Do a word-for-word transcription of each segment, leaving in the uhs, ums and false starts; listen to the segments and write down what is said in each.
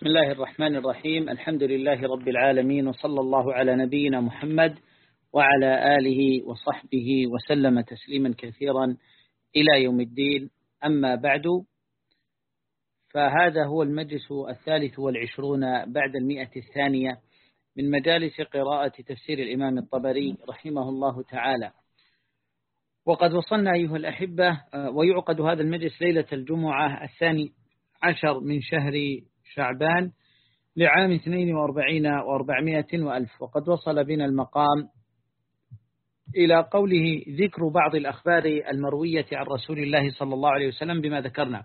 بسم الله الرحمن الرحيم. الحمد لله رب العالمين، وصلى الله على نبينا محمد وعلى آله وصحبه وسلم تسليما كثيرا إلى يوم الدين. أما بعد، فهذا هو المجلس الثالث والعشرون بعد المئة الثانية من مجالس قراءة تفسير الإمام الطبري رحمه الله تعالى. وقد وصلنا أيها الأحبة، ويعقد هذا المجلس ليلة الجمعة الثاني عشر من شهر شعبان لعام اثنين وأربعين وأربعمائة وألف. وقد وصل بنا المقام إلى قوله: ذكر بعض الأخبار المروية عن رسول الله صلى الله عليه وسلم بما ذكرنا.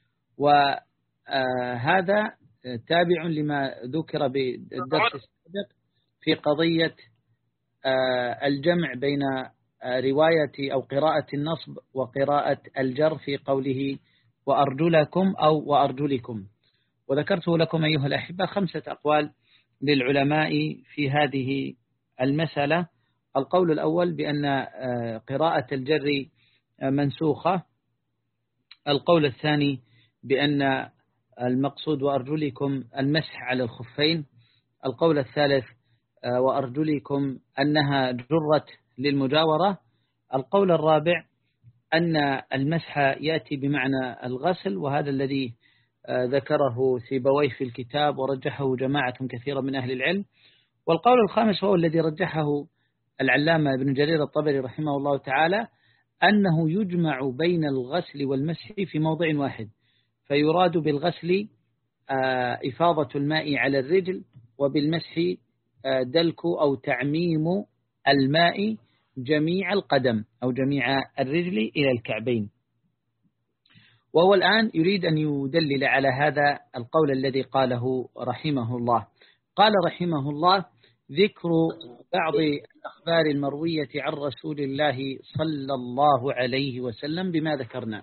وهذا تابع لما ذكر بالدرس السابق في قضية الجمع بين رواية أو قراءة النصب وقراءة الجر في قوله وأرجلكم أو وأرجلكم. وذكرته لكم أيها الأحبة خمسة أقوال للعلماء في هذه المسألة. القول الأول بأن قراءة الجر منسوخة. القول الثاني بأن المقصود وأرجلكم المسح على الخفين. القول الثالث وأرجلكم أنها جرت للمجاورة. القول الرابع أن المسح يأتي بمعنى الغسل، وهذا الذي ذكره سيبويه في الكتاب ورجحه جماعة كثيرة من أهل العلم. والقول الخامس هو الذي رجحه العلامة ابن جرير الطبري رحمه الله تعالى، أنه يجمع بين الغسل والمسح في موضع واحد، فيراد بالغسل إفاضة الماء على الرجل، وبالمسح دلك أو تعميم الماء جميع القدم أو جميع الرجل إلى الكعبين. وهو الآن يريد أن يدلل على هذا القول الذي قاله رحمه الله. قال رحمه الله: ذكر بعض الأخبار المروية عن رسول الله صلى الله عليه وسلم بما ذكرنا.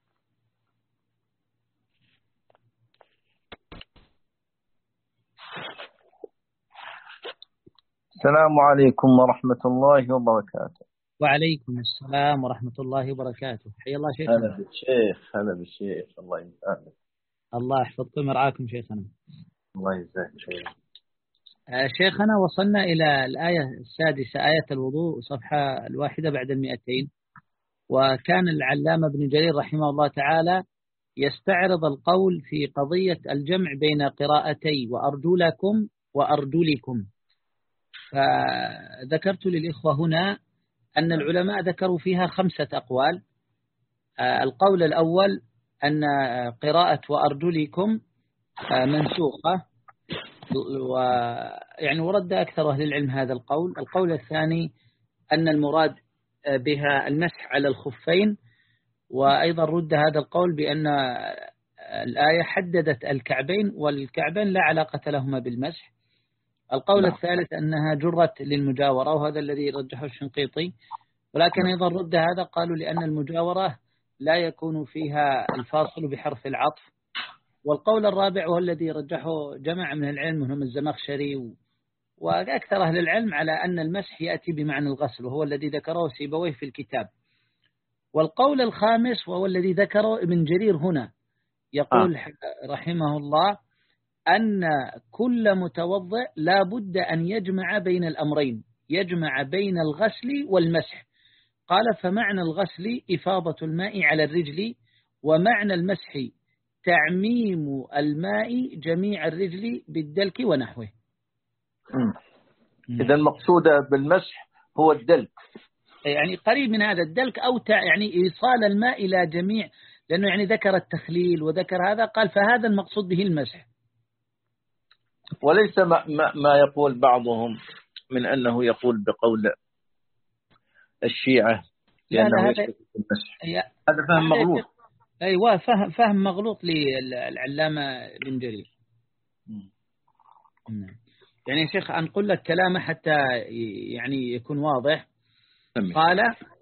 السلام عليكم ورحمة الله وبركاته. وعليكم السلام ورحمة الله وبركاته. حيا الله شيخنا. هلا بالشيخ. هلا بالشيخ. الله يسعدك. الله يحفظكم ويرعاكم شيخنا. الله يجزاك خير. شيخنا وصلنا إلى الآية السادسة، آية الوضوء، صفحة الواحدة بعد المئتين. وكان العلامة ابن جرير رحمه الله تعالى يستعرض القول في قضية الجمع بين قراءتي وأرجلكم وأرجلكم. فذكرت للإخوة هنا أن العلماء ذكروا فيها خمسة أقوال. القول الأول أن قراءة وأرجلكم منسوخة، ويعني ورد أكثر أهل العلم هذا القول. القول الثاني أن المراد بها المسح على الخفين، وأيضا رد هذا القول بأن الآية حددت الكعبين، والكعبين لا علاقة لهما بالمسح. القول لا. الثالث أنها جرت للمجاورة، وهذا الذي رجحه الشنقيطي. ولكن أيضا رد هذا، قالوا لأن المجاورة لا يكون فيها الفاصل بحرف العطف. والقول الرابع هو الذي رجحه جماعة من العلم منهم الزمخشري وأكثر أهل العلم، على أن المسح يأتي بمعنى الغسل، وهو الذي ذكره سيبويه في الكتاب. والقول الخامس وهو الذي ذكره ابن جرير هنا، يقول آه. رحمه الله أن كل متوضئ لا بد أن يجمع بين الأمرين، يجمع بين الغسل والمسح. قال: فمعنى الغسل إفاضة الماء على الرجل، ومعنى المسح تعميم الماء جميع الرجل بالدلك ونحوه. إذا المقصود بالمسح هو الدلك، يعني قريب من هذا الدلك، أو يعني إيصال الماء إلى جميع، لأنه يعني ذكر التخليل وذكر هذا، قال فهذا المقصود به المسح، وليس ما, ما يقول بعضهم من أنه يقول بقول الشيعة لأنه يشترك المسح. هذا فهم مغلوط. أيوة، فهم, فهم مغلوط للعلامة ابن جرير. يعني يا شيخ أنقل لك كلامه حتى يعني يكون واضح. قال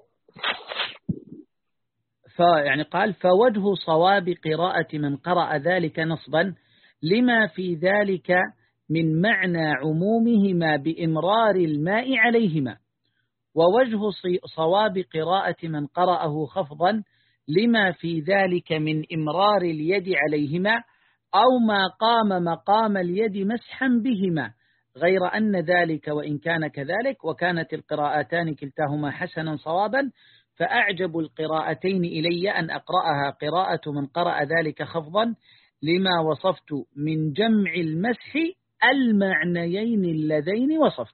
فيعني قال فوجه صواب قراءة من قرأ ذلك نصبا لما في ذلك من معنى عمومهما بإمرار الماء عليهما، ووجه صواب قراءة من قرأه خفضا لما في ذلك من إمرار اليد عليهما، أو ما قام مقام اليد مسحا بهما، غير أن ذلك وإن كان كذلك وكانت القراءتان كلتاهما حسنا صوابا، فأعجب القراءتين إلي أن أقرأها قراءة من قرأ ذلك خفضا، لما وصفت من جمع المسح المعنيين اللذين وصفت.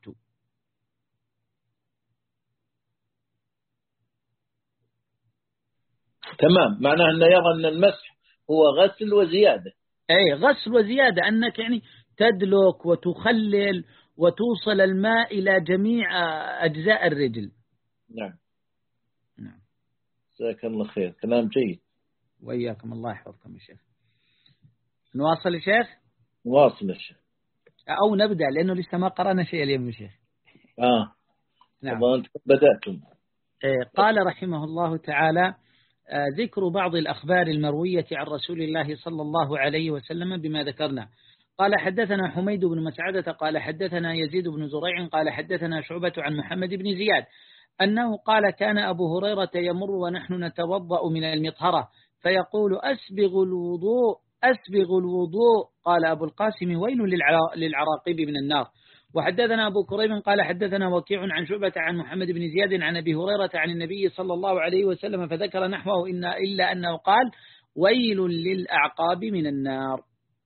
تمام، معناه أنه يرى أن المسح هو غسل وزيادة. أي غسل وزيادة، أنك يعني تدلك وتخلل وتوصل الماء إلى جميع أجزاء الرجل. نعم نعم. جزاك الله خير، كلام جيد. وإياكم، الله يحفظكم يا شيخ. نواصل يا شيخ؟ نواصل يا شيخ. أو نبدأ لأنه لسه ما قرأنا شيء اليوم يا شيخ. آه نعم. أنتم بدأتم. قال رحمه الله تعالى: ذكر بعض الأخبار المروية عن رسول الله صلى الله عليه وسلم بما ذكرنا. قال حدثنا حميد بن مسعدة قال حدثنا يزيد بن زريع قال حدثنا شعبة عن محمد بن زياد أنه قال: كان أبو هريرة يمر ونحن نتوضأ من المطهرة فيقول: أسبغ الوضوء أسبغ الوضوء. قال أبو القاسم: ويل للعراقيب من النار. وحدثنا أبو كريب قال حدثنا وكيع عن شعبة عن محمد بن زياد عن أبي هريرة عن النبي صلى الله عليه وسلم فذكر نحوه إن إلا أنه قال: ويل للأعقاب من النار.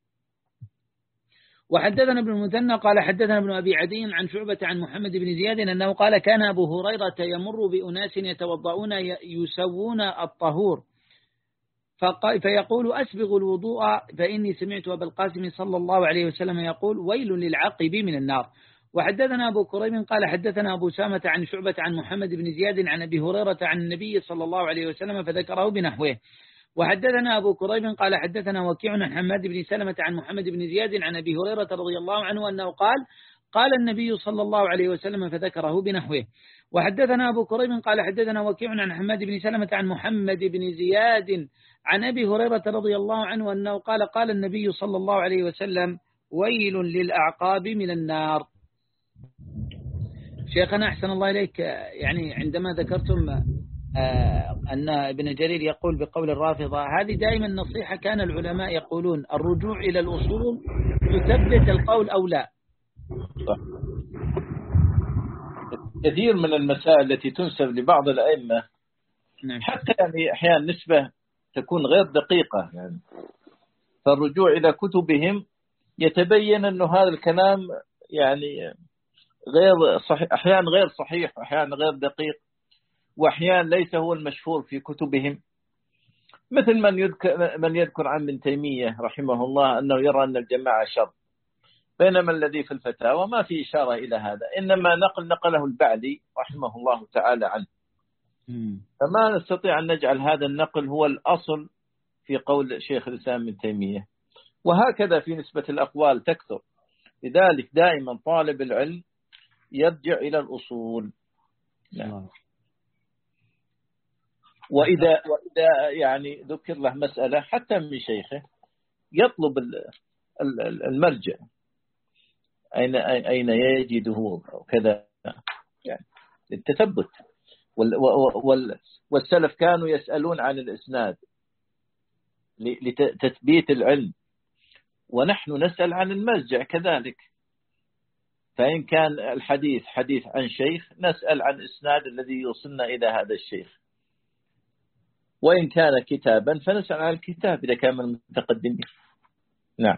وحدثنا ابن المثنى قال حدثنا ابن أبي عدي عن شعبة عن محمد بن زياد أنه قال: كان أبو هريرة يمر بأناس يتوضؤون يسوون الطهور فيقول: أسبغ الوضوء، فإني سمعت أبا القاسم صلى الله عليه وسلم يقول: ويل للعقب من النار. وحدثنا أبو كريب قال حدثنا أبو سامة عن شعبة عن محمد بن زياد عن أبي هريرة عن النبي صلى الله عليه وسلم فذكره بنحوه. وحدثنا أبو كريب قال حدثنا وكيع عن حماد بن سلمة عن محمد بن زياد عن أبي هريرة رضي الله عنه أنه قال: قال النبي صلى الله عليه وسلم فذكره بنحوه. وحدثنا أبو كريب قال حدثنا وكيع عن حماد بن سلمة عن محمد بن زياد عن أبي هريرة رضي الله عنه أنه قال: قال النبي صلى الله عليه وسلم: ويل للأعقاب من النار. شيخنا أحسن الله إليك، يعني عندما ذكرتم أن ابن جرير يقول بقول الرافضة، هذه دائما نصيحة كان العلماء يقولون: الرجوع إلى الأصول تثبت القول أو لا. كثير من المسائل التي تنسب لبعض الأئمة نعم. حتى يعني أحيانا نسبة تكون غير دقيقة، يعني فالرجوع إلى كتبهم يتبين أنه هذا الكلام يعني غير صحيح، أحيانا غير صحيح وأحيانا غير دقيق، وأحيانا ليس هو المشهور في كتبهم، مثل من يذكر, من يذكر عن ابن تيمية رحمه الله أنه يرى أن الجماعة شر، بينما الذي في الفتاوى ما في إشارة إلى هذا، إنما نقل نقله البعلي رحمه الله تعالى عنه. فما نستطيع أن نجعل هذا النقل هو الأصل في قول شيخ الإسلام ابن تيمية، وهكذا في نسبة الأقوال تكثر. لذلك دائما طالب العلم يرجع إلى الأصول. نعم. وإذا, وإذا يعني ذكر له مسألة حتى من شيخه يطلب المرجع أين أين يجده وكذا، يعني التثبت. والسلف كانوا يسألون عن الإسناد لتثبيت العلم، ونحن نسأل عن المرجع كذلك. فإن كان الحديث حديث عن شيخ نسأل عن إسناد الذي يوصلنا إلى هذا الشيخ، وإن كان كتابا فنسأل عن الكتاب إذا كان من المتقدمين. نعم.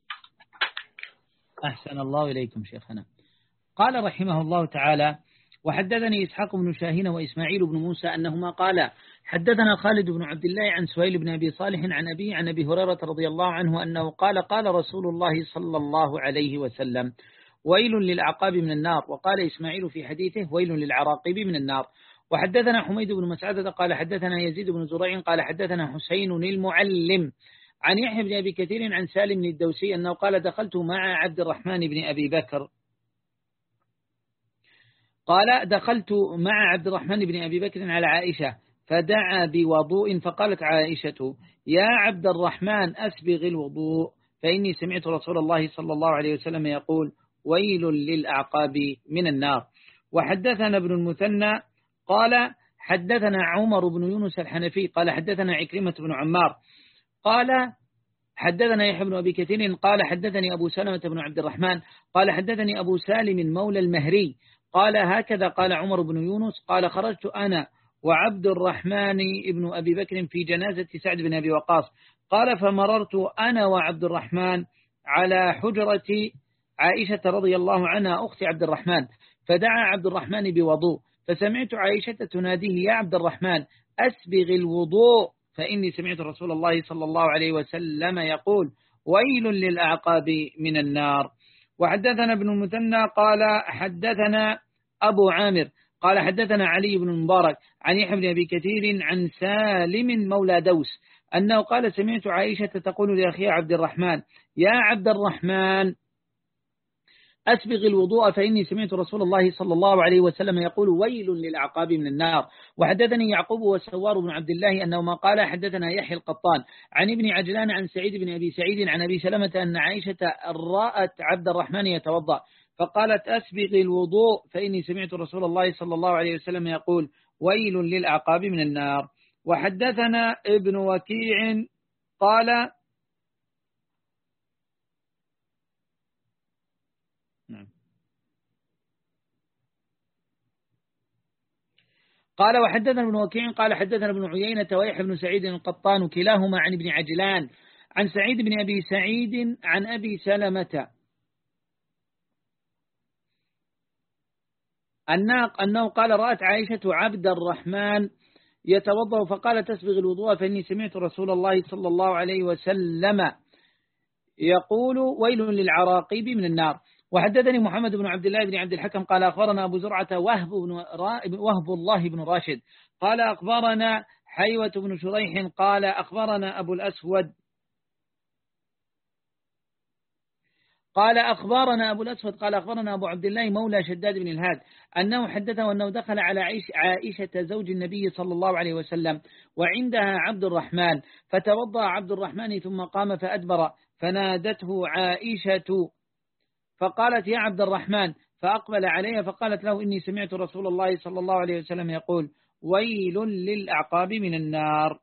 أحسن الله إليكم شيخنا. قال رحمه الله تعالى: وحدثني إسحاق بن شاهين وإسماعيل بن موسى أنهما قال حدثنا خالد بن عبد الله عن سهيل بن أبي صالح عن أبي عن أبي هريرة رضي الله عنه أنه قال: قال رسول الله صلى الله عليه وسلم: ويل للأعقاب من النار. وقال إسماعيل في حديثه: ويل للعراقب من النار. وحدثنا حميد بن مسعدة قال حدثنا يزيد بن زريع قال حدثنا حسين المعلم عن يحيى بن أبي كثير عن سالم الدوسي أنه قال: دخلت مع عبد الرحمن بن أبي بكر قال دخلت مع عبد الرحمن بن أبي بكر على عائشة فدعا بوضوء، فقالت عائشة: يا عبد الرحمن أسبغ الوضوء، فإني سمعت رسول الله صلى الله عليه وسلم يقول: ويل للأعقاب من النار. وحدثنا ابن المثنى قال حدثنا عمر بن يونس الحنفي قال حدثنا عكرمة بن عمار قال حدثنا يحيى بن أبي كثير قال حدثني أبو سلمة بن عبد الرحمن قال حدثني أبو سالم مولى المهري قال هكذا قال عمر بن يونس قال خرجت أنا وعبد الرحمن بن أبي بكر في جنازة سعد بن أبي وقاص قال فمررت أنا وعبد الرحمن على حجرة عائشة رضي الله عنها أخت عبد الرحمن فدعا عبد الرحمن بوضوء فسمعت عائشة تناديه يا عبد الرحمن أسبغ الوضوء فإني سمعت رسول الله صلى الله عليه وسلم يقول ويل للأعقاب من النار. وحدثنا ابن المثنى قال حدثنا أبو عامر قال حدثنا علي بن المبارك عن يحيى بن أبي كثير عن سالم مولى دوس أنه قال سمعت عائشة تقول لأخيها عبد الرحمن يا عبد الرحمن أسبغ الوضوء فإني سمعت رسول الله صلى الله عليه وسلم يقول ويل للأعقاب من النار. وحدثني يعقوب وسوار بن عبد الله أنه ما قال حدثنا يحيى القطان عن ابن عجلان عن سعيد بن أبي سعيد عن أبي سلمة أن عائشة رأت عبد الرحمن يتوضأ فقالت أسبغ الوضوء فإني سمعت رسول الله صلى الله عليه وسلم يقول ويل للأعقاب من النار. وحدثنا ابن وكيع قال قال وحدثنا ابن وكيع قال حدثنا ابن عيينة ويحيى بن سعيد القطان كلاهما عن ابن عجلان عن سعيد بن أبي سعيد عن أبي سلمة أنه قال رأت عائشة عبد الرحمن يتوضأ فقال تسبغ الوضوء فإني سمعت رسول الله صلى الله عليه وسلم يقول ويل للعراقيب من النار. وحدثني محمد بن عبد الله بن عبد الحكم قال أخبرنا أبو زرعة وهب, بن وهب الله بن راشد قال أخبرنا حيوة بن شريح قال أخبرنا أبو الأسود قال أخبرنا أبو الأسود قال أخبرنا أبو عبد الله مولى شداد بن الهاد أنه حدثه أنه دخل على عائشة زوج النبي صلى الله عليه وسلم وعندها عبد الرحمن فتوضأ عبد الرحمن ثم قام فأدبر فنادته عائشة فقالت يا عبد الرحمن فأقبل عليها فقالت له إني سمعت رسول الله صلى الله عليه وسلم يقول ويل للأعقاب من النار.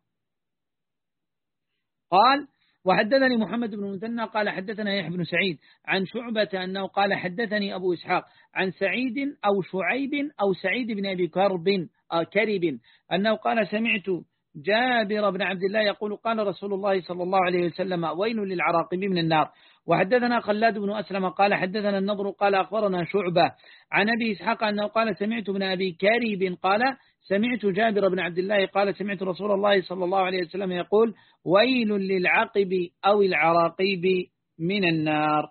قال وحدثني محمد بن المثنى قال حدثنا يحيى بن سعيد عن شعبة أنه قال حدثني أبو إسحاق عن سعيد أو شعيب أو سعيد بن أبي كرب كرب أنه قال سمعت جابر بن عبد الله يقول قال رسول الله صلى الله عليه وسلم ويل للعراقب من النار. وحدثنا خلاد بن أسلم قال حدثنا النضر قال أخبرنا شعبة عن أبي إسحاق أنه قال سمعت ابن أبي كريب قال سمعت جابر بن عبد الله قال سمعت رسول الله صلى الله عليه وسلم يقول ويل للعقب أو العراقيب من النار.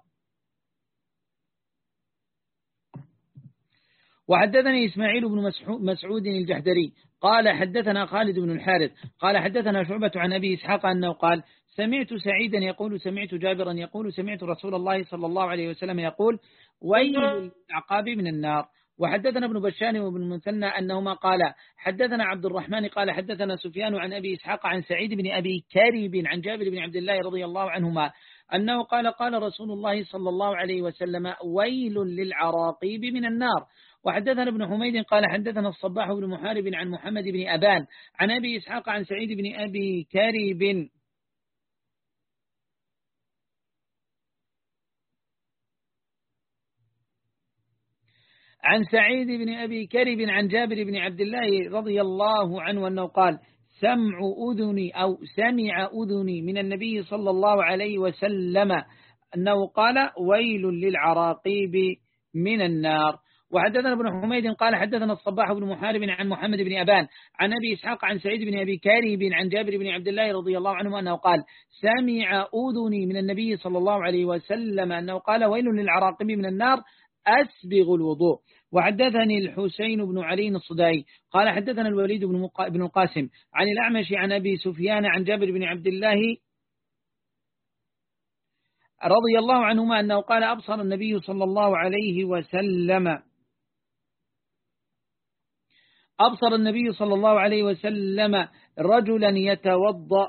وحدثني إسماعيل بن مسعود الجحدري قال حدثنا خالد بن الحارث قال حدثنا شعبة عن أبي إسحاق أنه قال سمعت سعيدا يقول سمعت جابرا يقول سمعت رسول الله صلى الله عليه وسلم يقول ويل للعقاب من النار. وحدثنا ابن بشان وابن المثنى أنهما قال حدثنا عبد الرحمن قال حدثنا سفيان عن أبي إسحاق عن سعيد بن أبي كريب عن جابر بن عبد الله رضي الله عنهما أنه قال قال رسول الله صلى الله عليه وسلم ويل للعراقيب من النار. وحدثنا ابن حميد قال حدثنا الصباح بن محارب عن محمد بن أبان عن أبي إسحاق عن سعيد بن أبي كريب عن سعيد بن أبي كريب عن جابر بن عبد الله رضي الله عنه أنه قال سمع أذني أو سمع أذني من النبي صلى الله عليه وسلم أنه قال ويل للعراقيب من النار. وحدثنا ابن حميد قال حدثنا الصباح بن محارب عن محمد بن أبان عن أبي إسحاق عن سعيد بن أبي كريب عن جابر بن عبد الله رضي الله عنه أنه قال سمع أذني من النبي صلى الله عليه وسلم أنه قال ويل للعراقيب من النار أسبغ الوضوء. وحدثني الحسين بن علي الصدائي قال حدثنا الوليد بن القاسم عن الأعمش عن أبي سفيان عن جابر بن عبد الله رضي الله عنهما أنه قال أبصر النبي صلى الله عليه وسلم أبصر النبي صلى الله عليه وسلم رجلا يتوضأ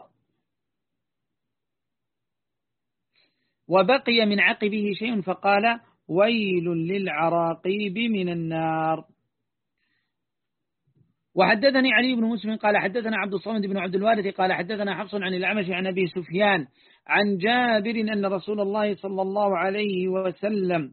وبقي من عقبه شيء فقال ويل للعراقيب من النار. وحدثني علي بن مسلم قال حدثنا عبد الصمد بن عبد الوارث قال حدثنا حفص عن الأعمش عن أبي سفيان عن جابر أن رسول الله صلى الله عليه وسلم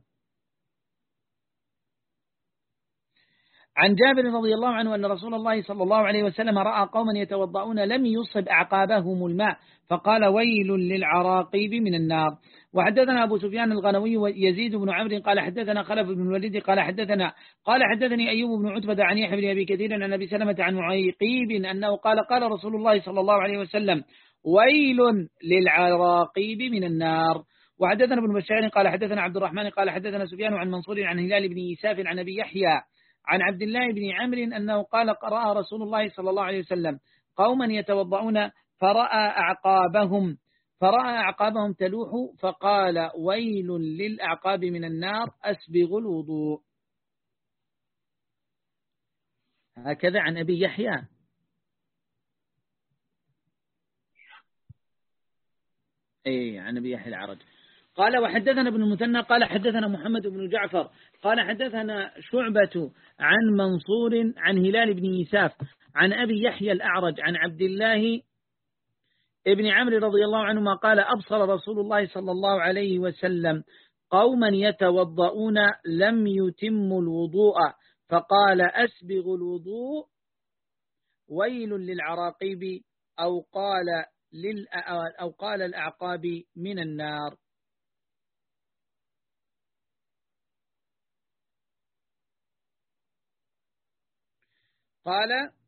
عن جابر رضي الله عنه أن رسول الله صلى الله عليه وسلم رأى قوما يتوضؤون لم يصب أعقابهم الماء فقال ويل للعراقيب من النار. وحدثنا أبو سفيان الغنوي ويزيد بن عمرو قال حدثنا خلف بن الوليد قال حدثنا قال حدثني أيوب بن عتبة عن يحيى بن أبي كثير عن أبي سلمة عن معيقيب أنه قال قال رسول الله صلى الله عليه وسلم ويل للعراقيب من النار. وحدثنا ابن بشار قال حدثنا عبد الرحمن قال حدثنا سفيان عن منصور عن هلال بن يساف عن أبي يحيى عن عبد الله بن عمرو أنه قال قرأ رسول الله صلى الله عليه وسلم قوما يتوضؤون فرأى أعقابهم فرأى أعقابهم تلوح فقال ويل للأعقاب من النار أسبغ الوضوء. هكذا عن أبي يحيى. أي عن أبي يحيى العرج. قال وحدثنا ابن المثنى قال حدثنا محمد بن جعفر قال حدثنا شعبة عن منصور عن هلال بن يساف عن أبي يحيى الأعرج عن عبد الله ابن عمرو رضي الله عنهما قال أبصر رسول الله صلى الله عليه وسلم قوما يتوضؤون لم يتموا الوضوء فقال أسبغ الوضوء ويل للعراقيب أو قال لل أو قال الأعقاب من النار. قال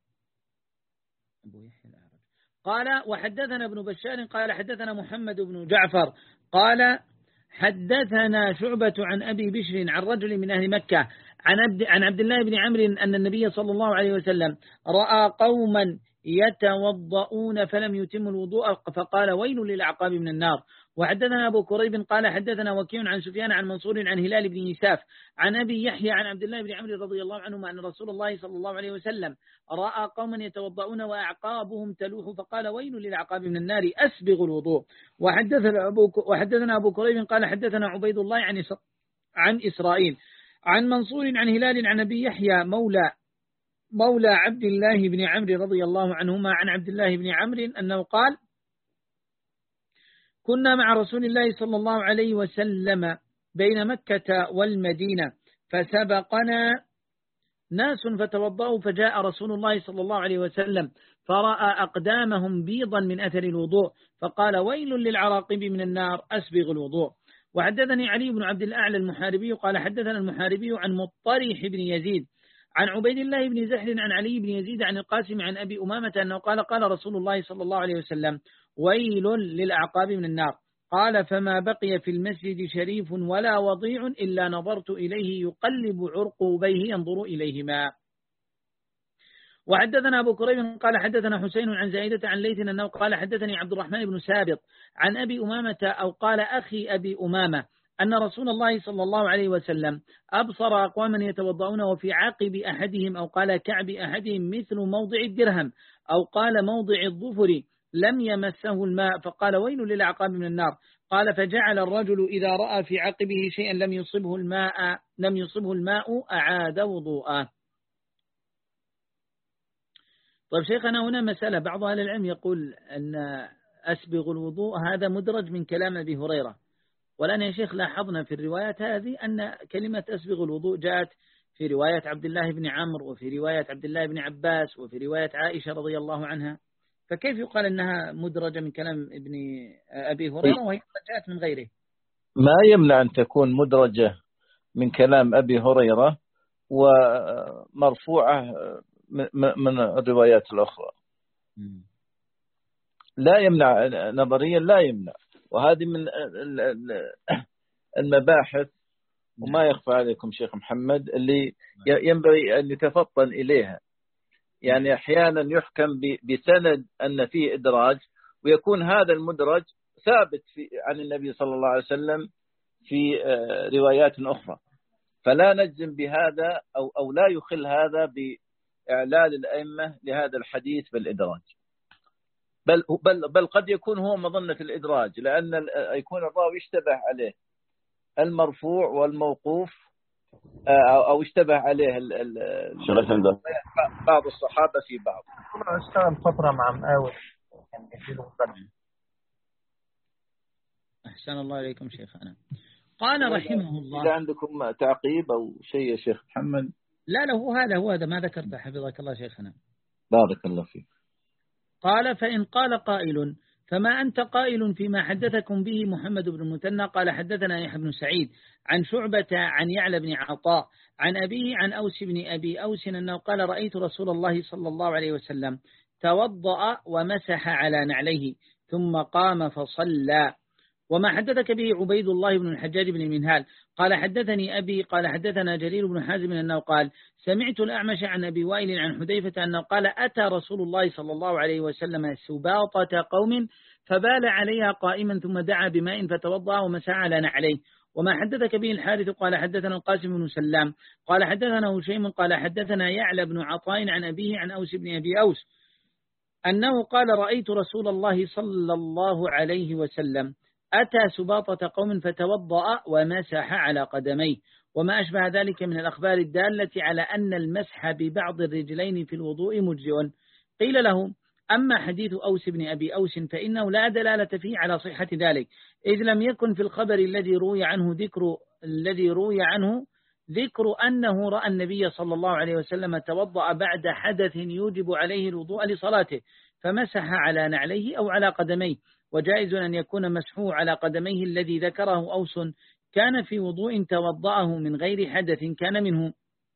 قال وحدثنا ابن بشار قال حدثنا محمد بن جعفر قال حدثنا شعبة عن أبي بشر عن رجل من أهل مكة عن عبد, عن عبد الله بن عمرو أن النبي صلى الله عليه وسلم رأى قوما يتوضؤون فلم يتموا الوضوء فقال ويل للأعقاب من النار. وحدثنا أبو كريب قال حدثنا وكيع عن سفيان عن منصور عن هلال بن يساف عن أبي يحيى عن عبد الله بن عمرو رضي الله عنهما أن رسول الله صلى الله عليه وسلم رأى قوما يتوضؤون وأعقابهم تلوح فقال ويل للأعقاب من النار أسبغ الوضوء. وحدثنا أبو وحدثنا أبو كريب قال حدثنا عبيد الله عن عن إسرائيل عن منصور عن هلال عن أبي يحيى مولى مولى عبد الله بن عمرو رضي الله عنهما عن عبد الله بن عمرو أنه قال كنا مع رسول الله صلى الله عليه وسلم بين مكة والمدينة فسبقنا ناس فتوضأوا فجاء رسول الله صلى الله عليه وسلم فرأى أقدامهم بيضا من أثر الوضوء فقال ويل للعراقب من النار أسبغ الوضوء. وحدثني علي بن عبد الأعلى المحاربي قال حدثنا المحاربي عن مطرح بن يزيد عن عبيد الله بن زحل عن علي بن يزيد عن القاسم عن أبي أمامة أنه قال قال رسول الله صلى الله عليه وسلم ويل للأعقاب من النار. قال فما بقي في المسجد شريف ولا وضيع إلا نظرت إليه يقلب عرقوبيه ينظر إليهما. وحدثنا أبو كريب قال حدثنا حسين عن زائدة عن ليث أنه قال حدثني عبد الرحمن بن سابط عن أبي أمامة أو قال أخي أبي أمامة أن رسول الله صلى الله عليه وسلم أبصر أقواما يتوضؤون وفي عقب أحدهم أو قال كعب أحدهم مثل موضع الدرهم أو قال موضع الظفر لم يمسه الماء فقال ويل للأعقاب من النار. قال فجعل الرجل إذا رأى في عقبه شيئا لم يصبه الماء لم يصبه الماء أعاد وضوءه. طيب شيخنا هنا مسألة بعض أهل العلم يقول أن أسبغ الوضوء هذا مدرج من كلام أبي هريرة، والآن يا شيخ لاحظنا في الروايات هذه أن كلمة أسبغ الوضوء جاءت في رواية عبد الله بن عمرو وفي رواية عبد الله بن عباس وفي رواية عائشة رضي الله عنها، فكيف يقال أنها مدرجة من كلام ابن أبي هريرة وهي جاءت من غيره؟ ما يمنع أن تكون مدرجة من كلام أبي هريرة ومرفوعة من الروايات الأخرى، لا يمنع نظريا، لا يمنع، وهذه من المباحث وما يخفى عليكم شيخ محمد اللي ينبغي أن يتفطن إليها. يعني أحيانا يحكم بسند أن فيه إدراج ويكون هذا المدرج ثابت في عن النبي صلى الله عليه وسلم في روايات أخرى، فلا نجزم بهذا أو أو لا يخل هذا بإعلال الأئمة لهذا الحديث بالإدراج، بل بل بل قد يكون هو مظنة الإدراج، لأن يكون الراوي يشتبه عليه المرفوع والموقوف أو اشتبه عليه ال ال بعض الصحابة في بعض. اشتغل فترة مع مقاول يعني يديله أحسن الله إليكم شيخنا. قال رحمه الله. إذا عندكم تعقيب أو شيء يا شيخ محمد. لا لا هو هذا هو هذا ما ذكرته حفظك الله شيخنا. بارك الله فيك. قال فإن قال قائل فما أنت قائل فيما حدثكم به محمد بن المثنى قال حدثنا يحيى بن سعيد عن شعبة عن يعلى بن عطاء عن أبيه عن أوس بن أبي أوس أنه قال رأيت رسول الله صلى الله عليه وسلم توضأ ومسح على نعليه ثم قام فصلى. وما حدثك به عبيد الله بن الحجاج بن المنهال قال حدثني أبي قال حدثنا جرير بن حازم أنه قال سمعت الأعمش عن أبي وائل عن حذيفة أنه قال أتى رسول الله صلى الله عليه وسلم سباطة قوم فبال عليها قائما ثم دعا بماء فتوضأ ومسح على نعليه. وما حدثك به الحارث قال حدثنا القاسم بن سلام قال حدثنا هشيم قال حدثنا يعلى بن عطاء عن أبيه عن أوس بن أبي أوس أنه قال رأيت رسول الله صلى الله عليه وسلم أتى سباطة قوم فتوضأ ومسح على قدميه. وما أشبه ذلك من الأخبار الدالة على أن المسح ببعض الرجلين في الوضوء مجزئ. قيل له أما حديث أوس بن أبي أوس فإنه لا دلالة فيه على صحة ذلك إذ لم يكن في الخبر الذي روي عنه ذكر الذي روي عنه ذكر أنه رأى النبي صلى الله عليه وسلم توضأ بعد حدث يوجب عليه الوضوء لصلاته فمسح على نعليه أو على قدميه. وجائز أن يكون مسحوه على قدميه الذي ذكره أوس كان في وضوء توضأه من غير حدث كان منه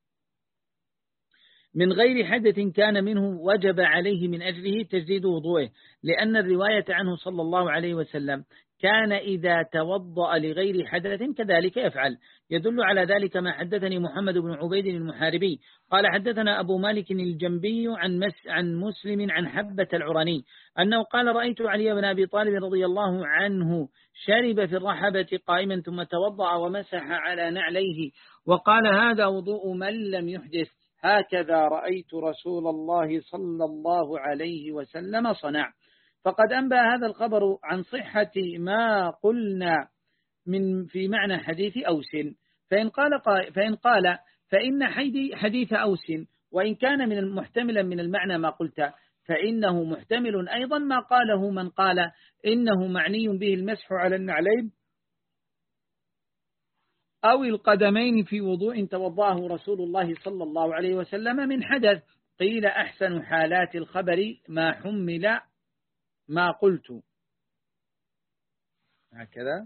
من غير حدث كان منه وجب عليه من أجله تجديد وضوءه لأن الرواية عنه صلى الله عليه وسلم كان إذا توضأ لغير حدث كذلك يفعل. يدل على ذلك ما حدثني محمد بن عبيد المحاربي قال حدثنا أبو مالك الجنبي عن, مس عن مسلم عن حبة العراني أنه قال رأيت علي بن أبي طالب رضي الله عنه شرب في الرحبة قائما ثم توضأ ومسح على نعليه وقال هذا وضوء من لم يحدث هكذا رأيت رسول الله صلى الله عليه وسلم صنع. فقد أنبأ هذا الخبر عن صحة ما قلنا من في معنى حديث أوس. فإن قال فإن قال فإن حديث أوس وإن كان من المحتملا من المعنى ما قلت فإنه محتمل أيضا ما قاله من قال إنه معني به المسح على النعلين أو القدمين في وضوء توضاه رسول الله صلى الله عليه وسلم من حدث. قيل أحسن حالات الخبر ما حمل ما قلت هكذا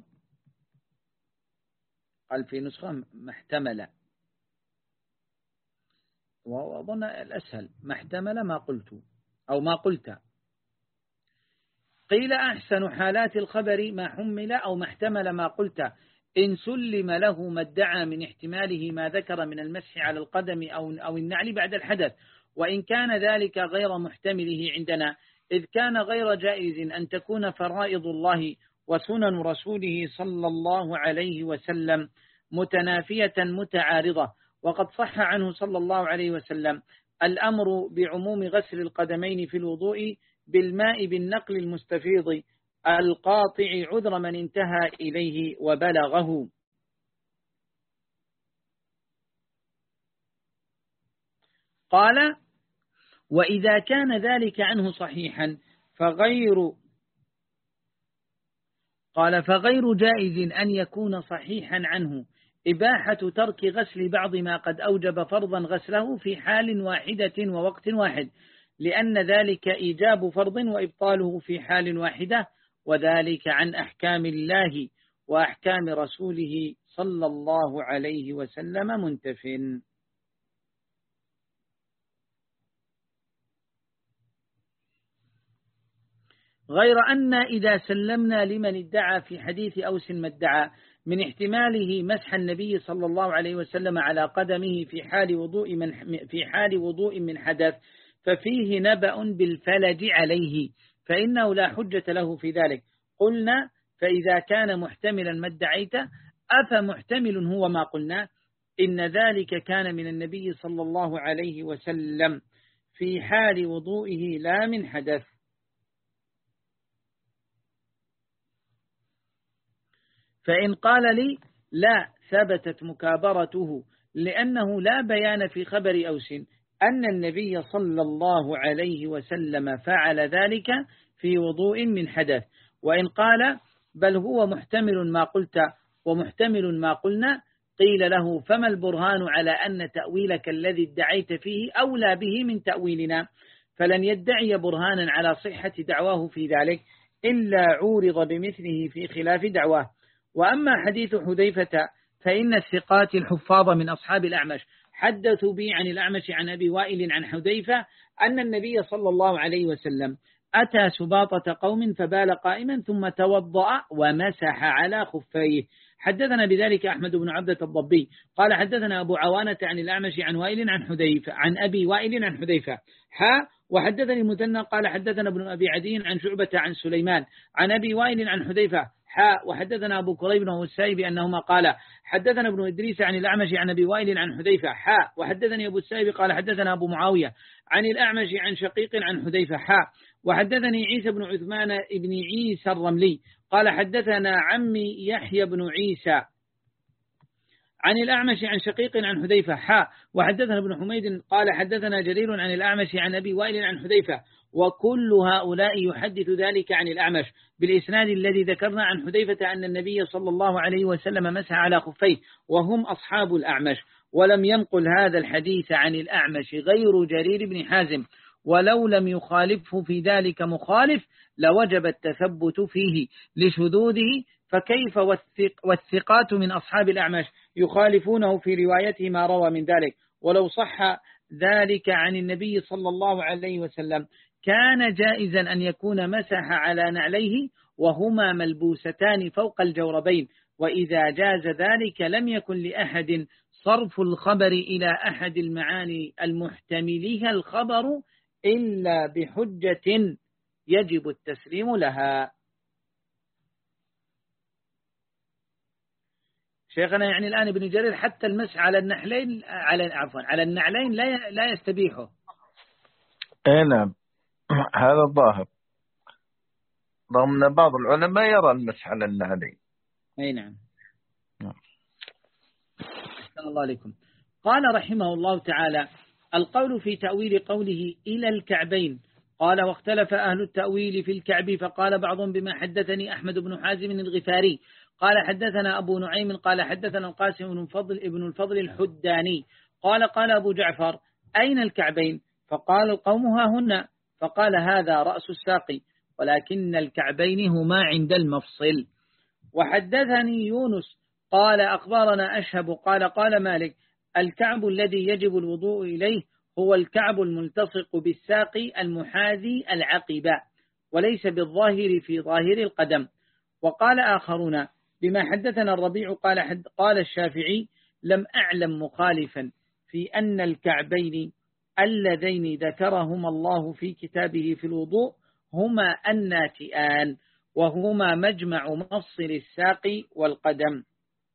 قال في نسخة ما احتمل وأظن الأسهل ما احتمل ما قلت أو ما قلت. قيل أحسن حالات الخبر ما حمل أو ما احتمل ما قلت إن سلم له ما ادعى من احتماله ما ذكر من المسح على القدم أو أو النعل بعد الحدث وإن كان ذلك غير محتمله عندنا إذ كان غير جائز أن تكون فرائض الله وسنن رسوله صلى الله عليه وسلم متنافية متعارضة. وقد صح عنه صلى الله عليه وسلم الأمر بعموم غسل القدمين في الوضوء بالماء بالنقل المستفيض القاطع عذر من انتهى إليه وبلغه. قال وإذا كان ذلك عنه صحيحا فغير قال فغير جائز أن يكون صحيحا عنه إباحة ترك غسل بعض ما قد أوجب فرضا غسله في حال واحدة ووقت واحد لأن ذلك إيجاب فرض وإبطاله في حال واحدة وذلك عن أحكام الله وأحكام رسوله صلى الله عليه وسلم منتف. غير أن إذا سلمنا لمن ادعى في حديث أوس ما ادعى من احتماله مسح النبي صلى الله عليه وسلم على قدمه في حال وضوء من في حال وضوء من حدث ففيه نبأ بالفلج عليه فإنه لا حجة له في ذلك. قلنا فإذا كان محتملا ما ادعيت أفمحتمل هو ما قلنا إن ذلك كان من النبي صلى الله عليه وسلم في حال وضوئه لا من حدث. فإن قال لي لا ثبتت مكابرته لأنه لا بيان في خبر أوس أن النبي صلى الله عليه وسلم فعل ذلك في وضوء من حدث، وإن قال بل هو محتمل ما قلت ومحتمل ما قلنا، قيل له فما البرهان على أن تأويلك الذي ادعيت فيه أولى به من تأويلنا؟ فلن يدعي برهانا على صحة دعواه في ذلك إلا عورض بمثله في خلاف دعواه. وأما حديث حذيفة فإن الثقات الحفاظ من أصحاب الأعمش حدثوا بي عن الأعمش عن أبي وائل عن حذيفة أن النبي صلى الله عليه وسلم أتى سباطة قوم فبال قائما ثم توضأ ومسح على خفيه. حدثنا بذلك أحمد بن عبدة الضبي قال حدثنا أبو عوانة عن الأعمش عن وائل عن حذيفة عن أبي وائل عن حذيفة حا وحدثني المثنى قال حدثنا ابن أبي عدي عن شعبة عن سليمان عن أبي وائل عن حذيفة حا وحدثنا أبو كريب بن السائب أنهما قال حدثنا ابن إدريس عن الأعمش عن أبي وائل عن حذيفة حا وحدثني أبو السائب قال حدثنا أبو معاوية عن الأعمش عن شقيق عن حذيفة حا وحدثني عيسى بن عثمان ابن عيسى الرملي قال حدثنا عمي يحيى بن عيسى عن الأعمش عن شقيق عن حذيفة حا وحدثنا ابن حميد قال حدثنا جرير عن الأعمش عن أبي وائل عن حذيفة، وكل هؤلاء يحدث ذلك عن الأعمش بالإسناد الذي ذكرنا عن حذيفة أن النبي صلى الله عليه وسلم مسح على خفيه وهم أصحاب الأعمش. ولم ينقل هذا الحديث عن الأعمش غير جرير بن حازم، ولو لم يخالفه في ذلك مخالف لوجب التثبت فيه لشذوذه، فكيف والثق والثقات من أصحاب الأعمش يخالفونه في روايته ما روى من ذلك؟ ولو صح ذلك عن النبي صلى الله عليه وسلم كان جائزا أن يكون مسح على نعليه وهما ملبوستان فوق الجوربين، وإذا جاز ذلك لم يكن لأحد صرف الخبر إلى أحد المعاني المحتملها الخبر إلا بحجة يجب التسليم لها. شيخنا يعني الآن ابن جرير حتى المسح على النحلين على عفوا على النعلين لا لا يستبيحه. اي نعم هذا الظاهر، رغم أن بعض العلماء يرى المسح على النعلين. اي نعم. أحسن الله عليكم. قال رحمه الله تعالى: القول في تأويل قوله إلى الكعبين. قال: واختلف أهل التأويل في الكعب، فقال بعضهم بما حدثني أحمد بن حازم الغفاري قال حدثنا أبو نعيم قال حدثنا القاسم بن الفضل ابن الفضل الحداني قال قال أبو جعفر: أين الكعبين؟ فقال القوم ها هنا، فقال: هذا رأس الساق، ولكن الكعبين هما عند المفصل. وحدثني يونس قال أخبرنا أشهب قال قال مالك: الكعب الذي يجب الوضوء إليه هو الكعب الملتصق بالساق المحاذي العقبة، وليس بالظاهر في ظاهر القدم. وقال آخرون بما حدثنا الربيع قال حد قال الشافعي: لم أعلم مخالفا في أن الكعبين اللذين ذكرهما الله في كتابه في الوضوء هما الناتئان، وهما مجمع مفصل الساق والقدم.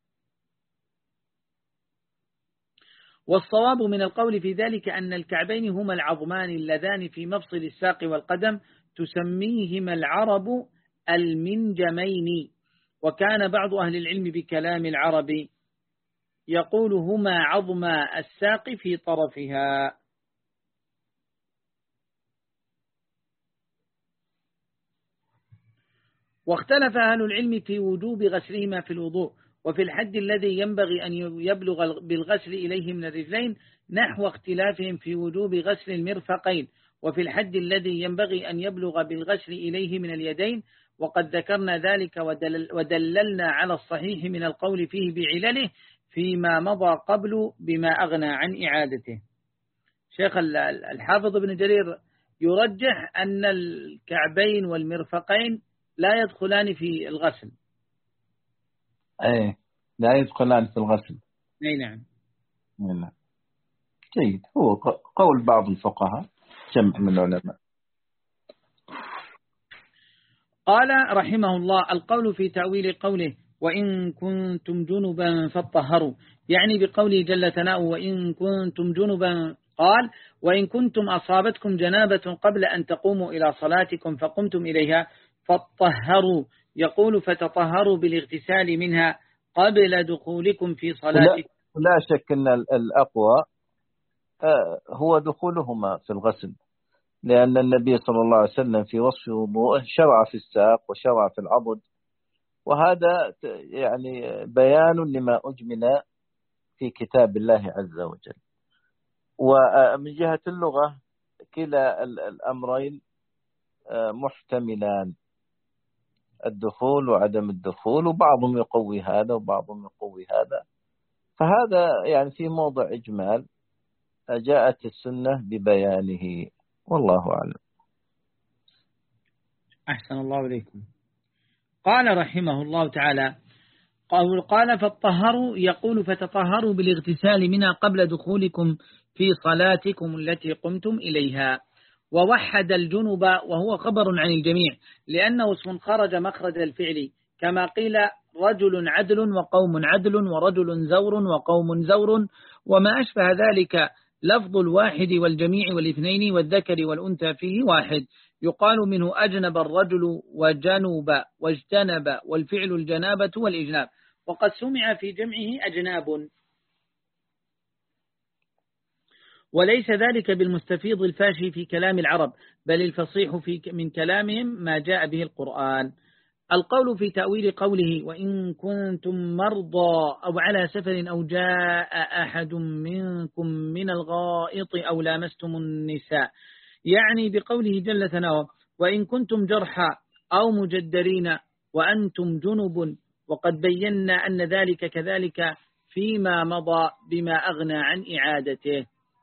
والصواب من القول في ذلك أن الكعبين هما العظمان اللذان في مفصل الساق والقدم تسميهما العرب المنجمين. وكان بعض أهل العلم بكلام العرب يقول هما عظما الساق في طرفها. واختلف أهل العلم في وجوب غسلهما في الوضوء، وفي الحد الذي ينبغي أن يبلغ بالغسل إليه من الرجلين، نحو اختلافهم في وجوب غسل المرفقين، وفي الحد الذي ينبغي أن يبلغ بالغسل إليه من اليدين. وقد ذكرنا ذلك ودلل ودللنا على الصحيح من القول فيه بعلله فيما مضى قبل بما أغنى عن إعادته. شيخ الحافظ ابن جرير يرجح أن الكعبين والمرفقين لا يدخلان في الغسل. ايه لا يدخلان في الغسل. اي نعم. نعم. جيد، هو قول بعض الفقهاء جمع من العلماء. قال رحمه الله: القول في تأويل قوله وإن كنتم جنبا فاطهروا، يعني بقوله جل ثناؤه وإن كنتم جنبا، قال: وإن كنتم أصابتكم جنابة قبل أن تقوموا إلى صلاتكم فقمتم إليها فاطهروا، يقول فتطهروا بالاغتسال منها قبل دخولكم في صلاتكم. لا شك أن الأقوى هو دخولهما في الغسل، لأن النبي صلى الله عليه وسلم في وصف وضوءه شرع في الساق وشرع في العضد، وهذا يعني بيان لما أجمل في كتاب الله عز وجل. ومن جهة اللغة كلا الأمرين محتملان، الدخول وعدم الدخول، وبعضهم يقوي هذا وبعضهم يقوي هذا، فهذا يعني في موضع إجمال جاءت السنة ببيانه، والله أعلم. أحسن الله إليكم. قال رحمه الله تعالى: قال فالطهروا، يقول فتطهروا بالاغتسال منها قبل دخولكم في صلاتكم التي قمتم إليها. ووحد الجنب وهو خبر عن الجميع، لأنه اسم خرج مخرج الفعل، كما قيل رجل عدل وقوم عدل ورجل زور وقوم زور، وما أشبه ذلك لفظ الواحد والجميع والاثنين والذكر والأنثى فيه واحد. يقال منه أجنب الرجل وجنب واجتنب، والفعل الجنابة والإجناب، وقد سمع في جمعه أجناب، وليس ذلك بالمستفيض الفاشي في كلام العرب، بل الفصيح في من كلامهم ما جاء به القرآن. القول في تأويل قوله: وإن كنتم مرضى أو على سفر أو جاء أحد منكم من الغائط أو لامستم النساء، يعني بقوله جل ثناؤه: وإن كنتم جرحى أو مجدرين وأنتم جنب، وقد بينا أن ذلك كذلك فيما مضى بما أغنى عن إعادته.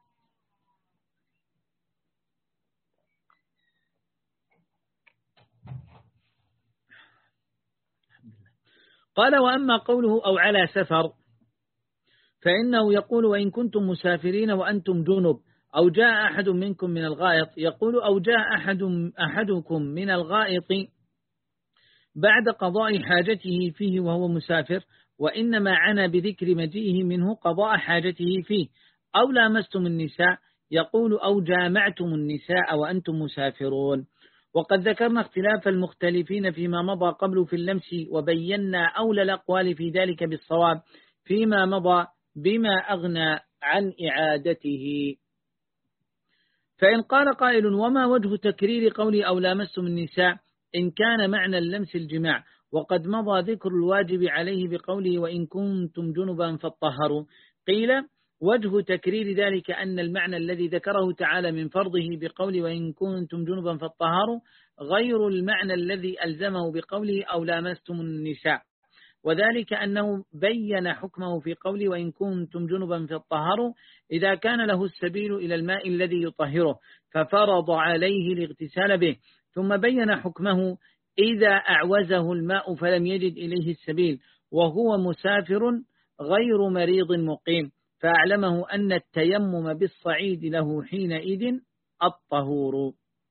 قال: وأما قوله أو على سفر فإنه يقول: وإن كنتم مسافرين وأنتم جنب أو جاء أحد منكم من الغائط، يقول: أو جاء أحد أحدكم من الغائط بعد قضاء حاجته فيه وهو مسافر، وإنما عنا بذكر مجيئه منه قضاء حاجته فيه. أو لامستم النساء، يقول: أو جامعتم النساء وأنتم مسافرون. وقد ذكرنا اختلاف المختلفين فيما مضى قبل في اللمس، وبينا أولى الأقوال في ذلك بالصواب فيما مضى بما أغنى عن إعادته. فإن قال قائل: وما وجه تكرير قولي أو لامستم النساء إن كان معنى اللمس الجماع، وقد مضى ذكر الواجب عليه بقوله: وإن كنتم جنبا فاطهروا؟ قيل: وجه تكرير ذلك أن المعنى الذي ذكره تعالى من فرضه بقوله: وإن كنتم جنبا فاطهروا غير المعنى الذي ألزمه بقوله: أو لامستم النساء، وذلك أنه بين حكمه في قوله: وإن كنتم جنبا فاطهروا إذا كان له السبيل إلى الماء الذي يطهره ففرض عليه الاغتسال به، ثم بين حكمه إذا أعوزه الماء فلم يجد إليه السبيل وهو مسافر غير مريض مقيم، فأعلمه أن التيمم بالصعيد له حينئذ الطهور.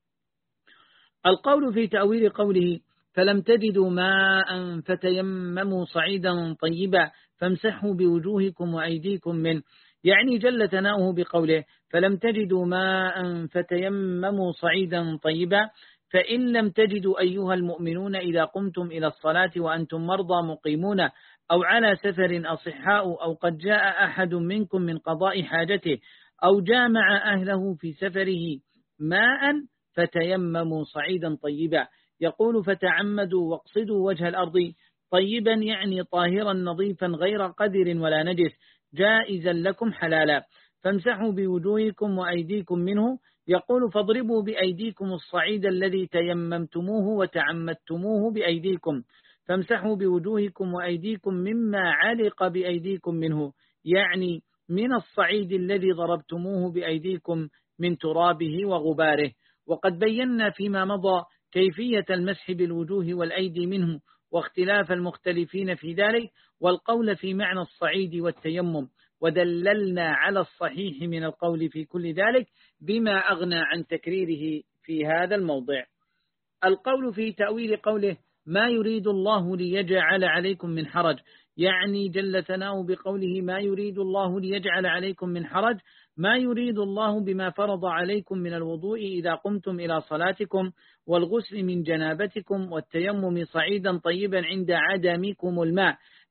القول في تأويل قوله: فلم تجدوا ماء فتيمموا صعيدا طيبا فامسحوا بوجوهكم وأيديكم منه، يعني جل ثناؤه بقوله: فلم تجدوا ماء فتيمموا صعيدا طيبا، فإن لم تجدوا أيها المؤمنون إذا قمتم إلى الصلاة وأنتم مرضى مقيمون أو على سفر أصحاء أو قد جاء أحد منكم من قضاء حاجته أو جامع أهله في سفره ماء فتيمموا صعيدا طيبا، يقول: فتعمدوا واقصدوا وجه الأرض طيبا، يعني طاهرا نظيفا غير قدر ولا نجس جائزا لكم حلالا، فامسحوا بوجوهكم وأيديكم منه، يقول: فاضربوا بأيديكم الصعيد الذي تيممتموه وتعمدتموه بأيديكم، فامسحوا بوجوهكم وأيديكم مما علق بأيديكم منه، يعني من الصعيد الذي ضربتموه بأيديكم من ترابه وغباره. وقد بينا فيما مضى كيفية المسح بالوجوه والأيدي منه واختلاف المختلفين في ذلك والقول في معنى الصعيد والتيمم، ودللنا على الصحيح من القول في كل ذلك بما أغنى عن تكريره في هذا الموضع. القول في تأويل قوله: ما يريد الله ليجعل عليكم من حرج، يعني جل ثناؤه بقوله: ما يريد الله ليجعل عليكم من حرج، ما يريد الله بما فرض عليكم من الوضوء إذا قمتم إلى صلاتكم والغسل من جنابتكم والتيمم صعيدا طيبا عند عدمكم الماء،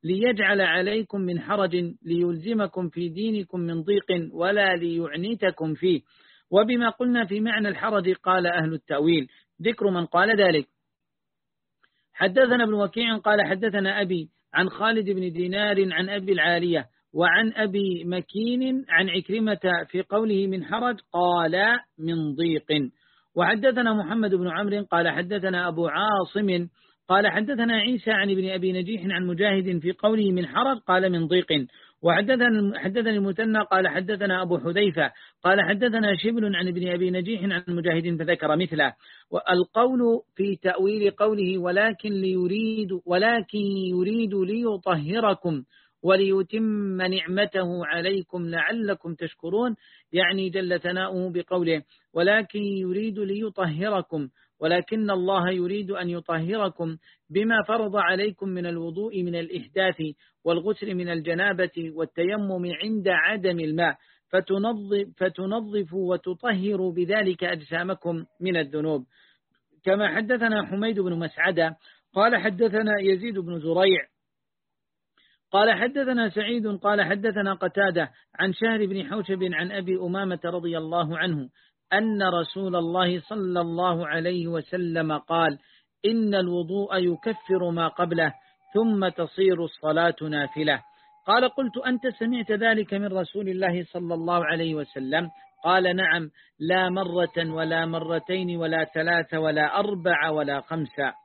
ليجعل عليكم من حرج ليلزمكم في دينكم من ضيق ولا ليعنتكم فيه. وبما قلنا في معنى الحرج قال أهل التأويل. ذكر من قال ذلك: حدثنا ابن وكيع قال حدثنا أبي عن خالد بن دينار عن أبي العالية وعن أبي مكين عن عكرمة في قوله من حرج قال من ضيق. وحدثنا محمد بن عمرو قال حدثنا أبو عاصم قال حدثنا عيسى عن ابن أبي نجيح عن مجاهد في قوله من حرج قال من ضيق. وحدثنا حدثني المثنى قال حدثنا أبو حذيفة قال حدثنا شبل عن ابن أبي نجيح عن مجاهد فذكر مثله. والقول في تأويل قوله ولكن ليريد ولكن يريد ليطهركم وليتم نعمته عليكم لعلكم تشكرون، يعني جل ثناؤه بقوله ولكن يريد ليطهركم، ولكن الله يريد أن يطهركم بما فرض عليكم من الوضوء من الإحداث والغسل من الجنابة والتيمم عند عدم الماء، فتنظف, فتنظف وتطهر بذلك أجسامكم من الذنوب. كما حدثنا حميد بن مسعدة قال حدثنا يزيد بن زريع قال حدثنا سعيد قال حدثنا قتادة عن شهر بن حوشب عن أبي أمامة رضي الله عنه أن رسول الله صلى الله عليه وسلم قال إن الوضوء يكفر ما قبله ثم تصير الصلاة نافلة. قال قلت أنت سمعت ذلك من رسول الله صلى الله عليه وسلم؟ قال نعم، لا مرة ولا مرتين ولا ثلاث ولا أربع ولا خمسة.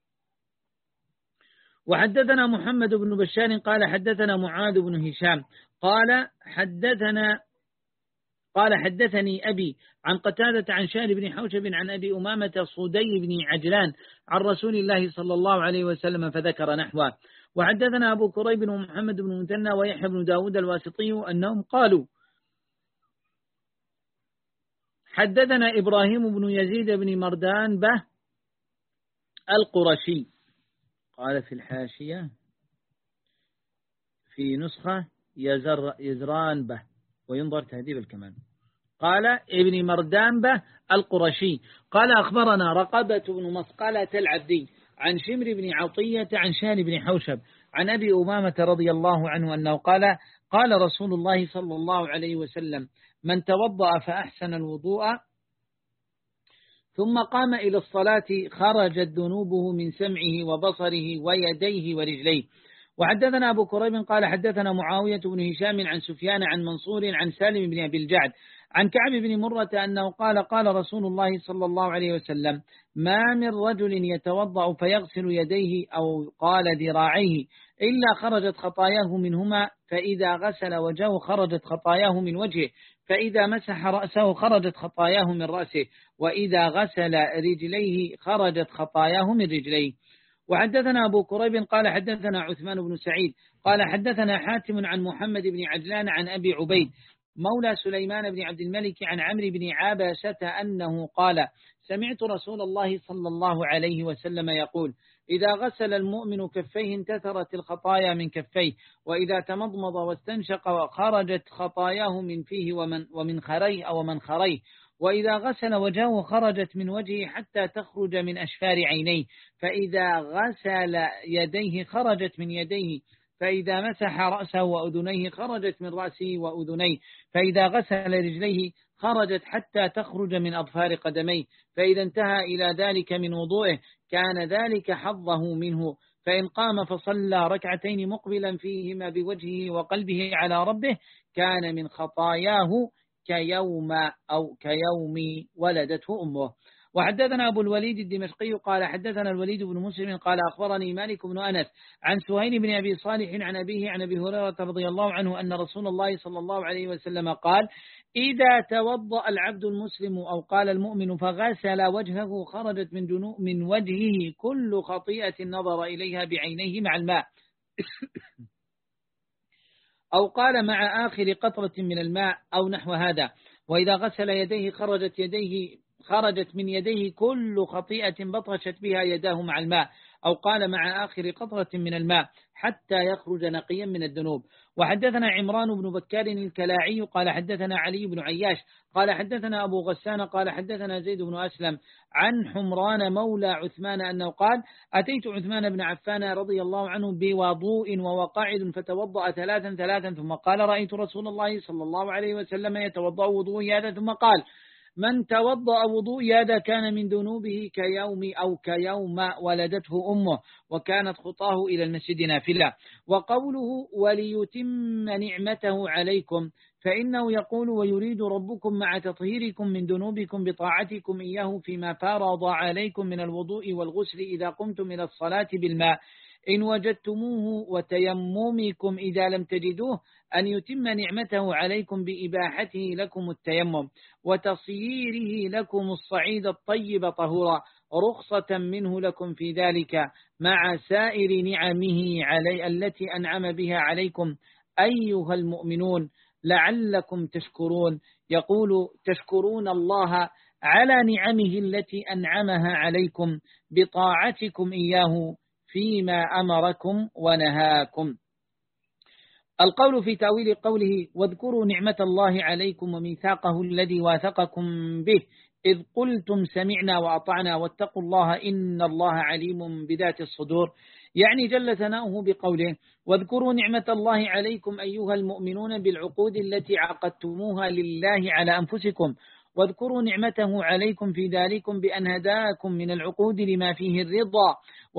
وحدثنا محمد بن بشار قال حدثنا معاذ بن هشام قال حدثنا قال حدثني أبي عن قتادة عن شهر بن حوشب عن أبي أمامة صدي بن عجلان عن رسول الله صلى الله عليه وسلم فذكر نحوه. وحدثنا أبو كريب ومحمد بن مثنى ويحيى بن داود الواسطي أنهم قالوا حدثنا إبراهيم بن يزيد بن مردان به القرشي. قال في الحاشية في نسخة يزر يزران به وينظر تهذيب الكمال. قال ابن مردان به القرشي قال أخبرنا رقبة بن مسقلة العبدي عن شمر بن عطية عن شان بن حوشب عن أبي أمامة رضي الله عنه أنه قال قال رسول الله صلى الله عليه وسلم من توضأ فأحسن الوضوء ثم قام إلى الصلاة خرجت ذنوبه من سمعه وبصره ويديه ورجليه. وحدثنا أبو كريب قال حدثنا معاوية بن هشام عن سفيان عن منصور عن سالم بن أبي الجعد عن كعب بن مرة أنه قال قال رسول الله صلى الله عليه وسلم ما من رجل يتوضأ فيغسل يديه أو قال ذراعيه إلا خرجت خطاياه منهما، فإذا غسل وجهه خرجت خطاياه من وجهه، فإذا مسح رأسه خرجت خطاياه من رأسه، وإذا غسل رجليه خرجت خطاياه من رجليه. وحدثنا أبو كريب قال حدثنا عثمان بن سعيد قال حدثنا حاتم عن محمد بن عجلان عن أبي عبيد مولى سليمان بن عبد الملك عن عمرو بن عابسة أنه قال سمعت رسول الله صلى الله عليه وسلم يقول إذا غسل المؤمن كفيه انتثرت الخطايا من كفيه، وإذا تمضمض واستنشق خرجت خطاياه من فيه ومن, ومن خريه أو من خريه، وإذا غسل وجهه خرجت من وجهه حتى تخرج من أشفار عينيه، فإذا غسل يديه خرجت من يديه، فإذا مسح رأسه وأذنيه خرجت من رأسه وأذنيه، فإذا غسل رجليه خرجت حتى تخرج من أظفار قدميه، فإذا انتهى إلى ذلك من وضوئه كان ذلك حظه منه، فإن قام فصلى ركعتين مقبلا فيهما بوجهه وقلبه على ربه كان من خطاياه كيوم أو كيوم ولدته أمه. وحدثنا أبو الوليد الدمشقي قال حدثنا الوليد بن مسلم قال أخبرني مالك بن أنس عن سهيل بن أبي صالح عن أبيه عن أبي هريرة رضي الله عنه أن رسول الله صلى الله عليه وسلم قال إذا توضأ العبد المسلم أو قال المؤمن فغسل وجهه خرجت من جنوب من وجهه كل خطيئة نظر إليها بعينيه مع الماء أو قال مع آخر قطرة من الماء أو نحو هذا، وإذا غسل يديه خرجت يديه خرجت من يديه كل خطيئة بطشت بها يداه مع الماء أو قال مع آخر قطرة من الماء حتى يخرج نقيا من الذنوب. وحدثنا عمران بن بكار الكلاعي قال حدثنا علي بن عياش قال حدثنا أبو غسان قال حدثنا زيد بن أسلم عن حمران مولى عثمان أنه قال أتيت عثمان بن عفان رضي الله عنه بوضوء وهو قاعد فتوضأ ثلاثا ثلاثا ثم قال رأيت رسول الله صلى الله عليه وسلم يتوضأ وضوء هذا ثم قال من توضأ وضوء هذا كان من ذنوبه كيوم أو كيوم ولدته أمه وكانت خطاه إلى المسجد نافلة. وقوله وليتم نعمته عليكم فإنه يقول ويريد ربكم مع تطهيركم من ذنوبكم بطاعتكم إياه فيما فرض عليكم من الوضوء والغسل إذا قمتم إلى الصلاة بالماء إن وجدتموه وتيممكم إذا لم تجدوه أن يتم نعمته عليكم بإباحته لكم التيمم وتصييره لكم الصعيد الطيب طهورا رخصة منه لكم في ذلك مع سائر نعمه علي التي أنعم بها عليكم أيها المؤمنون لعلكم تشكرون. يقول تشكرون الله على نعمه التي أنعمها عليكم بطاعتكم إياه فيما أمركم ونهاكم. القول في تأويل قوله واذكروا نعمة الله عليكم وميثاقه الذي واثقكم به إذ قلتم سمعنا وأطعنا واتقوا الله إن الله عليم بذات الصدور، يعني جل ثناؤه بقوله واذكروا نعمة الله عليكم أيها المؤمنون بالعقود التي عقدتموها لله على أنفسكم واذكروا نعمته عليكم في ذلكم بأن هداكم من العقود لما فيه الرضا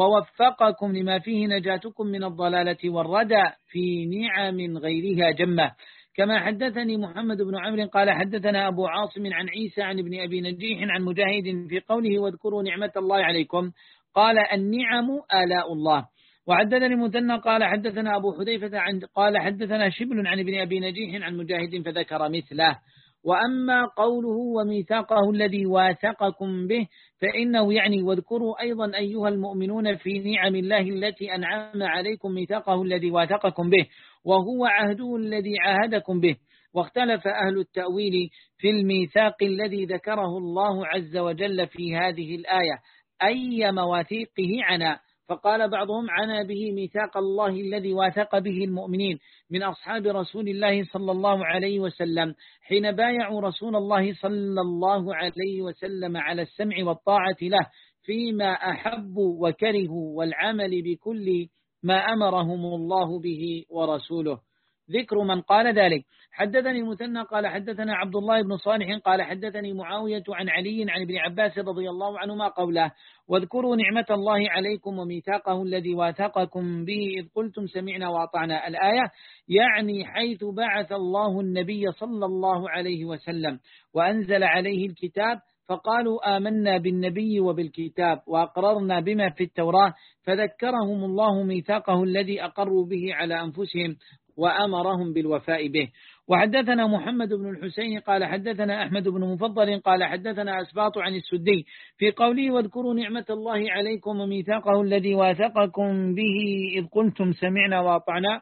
ووفقكم لما فيه نجاتكم من الضلالة والردى في نعم غيرها جمة. كما حدثني محمد بن عمرو قال حدثنا أبو عاصم عن عيسى عن ابن أبي نجيح عن مجاهد في قوله واذكروا نعمة الله عليكم قال النعم آلاء الله. وحدثني مثنى قال حدثنا أبو حذيفة عن قال حدثنا شبل عن ابن أبي نجيح عن مجاهد فذكر مثله. وأما قوله وميثاقه الذي واثقكم به فإنه يعني واذكروا أيضا أيها المؤمنون في نعم الله التي أنعم عليكم ميثاقه الذي واثقكم به وهو عهده الذي عاهدكم به. واختلف أهل التأويل في الميثاق الذي ذكره الله عز وجل في هذه الآية أي مواثيقه عنا، فقال بعضهم عنا به ميثاق الله الذي واثق به المؤمنين من أصحاب رسول الله صلى الله عليه وسلم حين بايعوا رسول الله صلى الله عليه وسلم على السمع والطاعة له فيما أحبوا وكرهوا والعمل بكل ما أمرهم الله به ورسوله. ذكر من قال ذلك حدثني مثنى قال حدثنا عبد الله بن صالح قال حدثني معاوية عن علي عن ابن عباس رضي الله عنهما قوله واذكروا نعمة الله عليكم وميثاقه الذي واثقكم به إذ قلتم سمعنا وأطعنا الآية، يعني حيث بعث الله النبي صلى الله عليه وسلم وأنزل عليه الكتاب فقالوا آمنا بالنبي وبالكتاب وأقررنا بما في التوراة فذكرهم الله ميثاقه الذي أقروا به على أنفسهم وأمرهم بالوفاء به. وحدثنا محمد بن الحسين قال حدثنا أحمد بن مفضل قال حدثنا أسباط عن السدي في قوله واذكروا نعمة الله عليكم وميثاقه الذي واثقكم به إذ قلتم سمعنا وأطعنا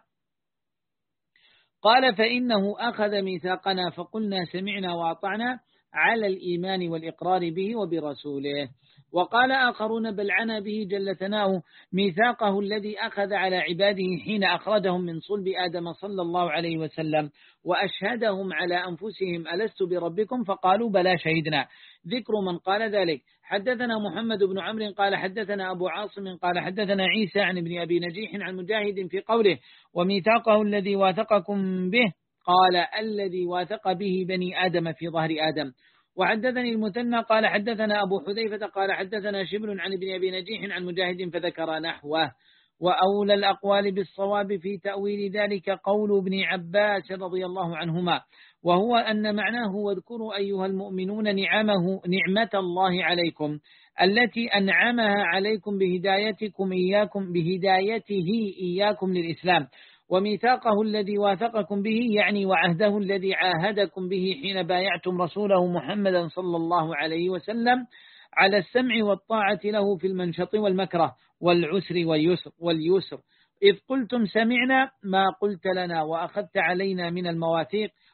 قال فإنه أخذ ميثاقنا فقلنا سمعنا وأطعنا على الإيمان والإقرار به وبرسوله. وقال آخرون بل عنا به جل ثناؤه ميثاقه الذي أخذ على عباده حين أخرجهم من صلب آدم صلى الله عليه وسلم وأشهدهم على أنفسهم ألست بربكم فقالوا بلى شهدنا. ذكر من قال ذلك حدثنا محمد بن عمرو قال حدثنا أبو عاصم قال حدثنا عيسى عن ابن أبي نجيح عن مجاهد في قوله وميثاقه الذي واثقكم به قال الذي واثق به بني آدم في ظهر آدم. وحدثني المثنى قال حدثنا أبو حذيفة قال حدثنا شبل عن ابن أبي نجيح عن مجاهد فذكر نحوه. وأولى الأقوال بالصواب في تأويل ذلك قول ابن عباس رضي الله عنهما وهو أن معناه واذكروا أيها المؤمنون نعمه نعمة الله عليكم التي أنعمها عليكم بهدايتكم إياكم بهدايته إياكم للإسلام وميثاقه الذي واثقكم به يعني وعهده الذي عاهدكم به حين بايعتم رسوله محمدا صلى الله عليه وسلم على السمع والطاعة له في المنشط والمكره والعسر واليسر, واليسر إذ قلتم سمعنا ما قلت لنا وأخذت علينا من المواثيق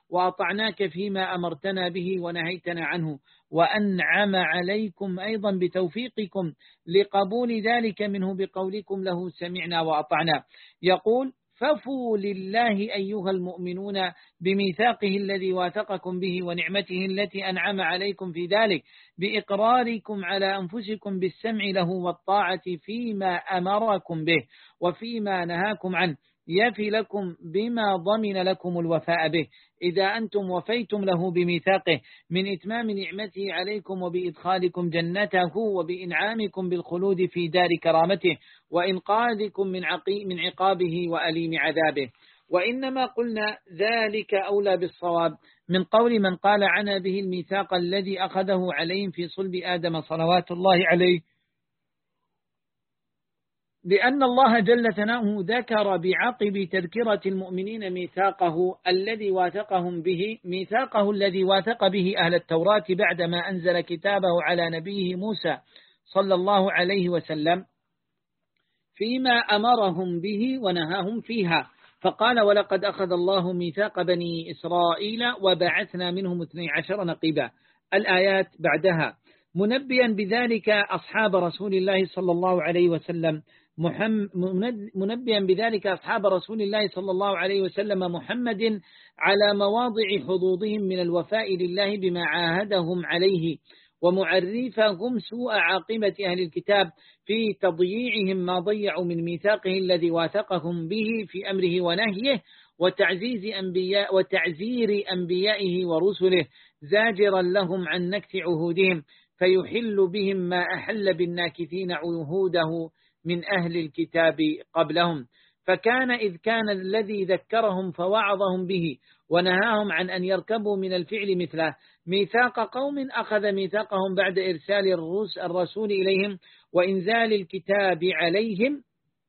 وأطعناك فيما أمرتنا به ونهيتنا عنه، وأنعم عليكم أيضا بتوفيقكم لقبول ذلك منه بقولكم له سمعنا وأطعنا. يقول: ففوا لله أيها المؤمنون بميثاقه الذي واثقكم به ونعمته التي أنعم عليكم في ذلك بإقراركم على أنفسكم بالسمع له والطاعة فيما أمركم به وفيما نهاكم عنه، يفي لكم بما ضمن لكم الوفاء به إذا أنتم وفيتم له بميثاقه من إتمام نعمته عليكم وبإدخالكم جنته وبإنعامكم بالخلود في دار كرامته وإنقاذكم من من عقابه وأليم عذابه. وإنما قلنا ذلك أولى بالصواب من قول من قال عنا به الميثاق الذي أخذه عليهم في صلب آدم صلوات الله عليه، لأن الله جل ثناؤه ذكر بعقب تذكرة المؤمنين ميثاقه الذي واثقهم به ميثاقه الذي واثق به أهل التوراة بعدما أنزل كتابه على نبيه موسى صلى الله عليه وسلم فيما أمرهم به ونهاهم فيها، فقال: ولقد أخذ الله ميثاق بني إسرائيل وبعثنا منهم اثني عشر نقيبا. الآيات بعدها منبيا بذلك أصحاب رسول الله صلى الله عليه وسلم منبيا بذلك أصحاب رسول الله صلى الله عليه وسلم محمد على مواضع حظوظهم من الوفاء لله بما عاهدهم عليه، ومعرفهم سوء عاقبة أهل الكتاب في تضييعهم ما ضيعوا من ميثاقه الذي واثقهم به في أمره ونهيه، وتعزيز أنبياء وتعزير أنبيائه ورسله زاجرا لهم عن نكث عهودهم، فيحل بهم ما أحل بالناكثين عهوده من أهل الكتاب قبلهم. فكان إذ كان الذي ذكرهم فوعظهم به ونهاهم عن أن يركبوا من الفعل مثله ميثاق قوم أخذ ميثاقهم بعد إرسال الرسول إليهم وإنزال الكتاب عليهم،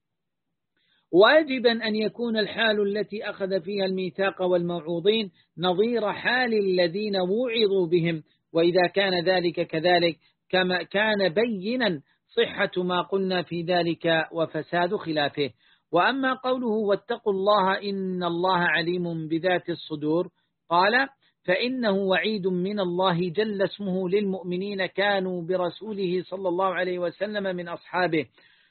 واجبا أن يكون الحال التي أخذ فيها الميثاق والموعوظين نظير حال الذين وعظوا بهم، وإذا كان ذلك كذلك كما كان بينا صحة ما قلنا في ذلك وفساد خلافه. وأما قوله: واتقوا الله إن الله عليم بذات الصدور، قال: فإنه وعيد من الله جل اسمه للمؤمنين كانوا برسوله صلى الله عليه وسلم من أصحابه،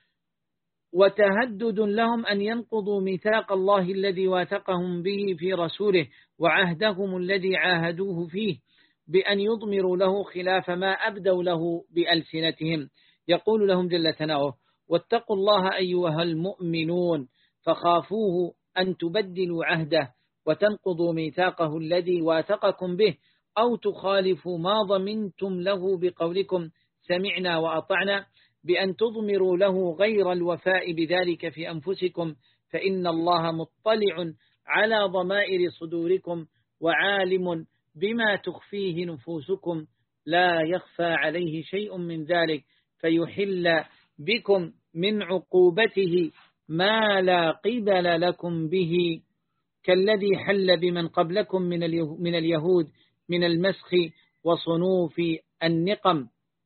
وتهدد لهم أن ينقضوا ميثاق الله الذي واثقهم به في رسوله وعهدهم الذي عاهدوه فيه بأن يضمروا له خلاف ما أبدوا له بألسنتهم. يقول لهم جل ثناؤه: واتقوا الله أيها المؤمنون فخافوه أن تبدلوا عهده وتنقضوا ميثاقه الذي واثقكم به أو تخالفوا ما ضمنتم له بقولكم سمعنا وأطعنا بأن تضمروا له غير الوفاء بذلك في أنفسكم، فإن الله مطلع على ضمائر صدوركم وعالم بما تخفيه نفوسكم لا يخفى عليه شيء من ذلك، فيحل بكم من عقوبته ما لا قبل لكم به، كالذي حل بمن قبلكم من اليهود من المسخ وصنوف النقم.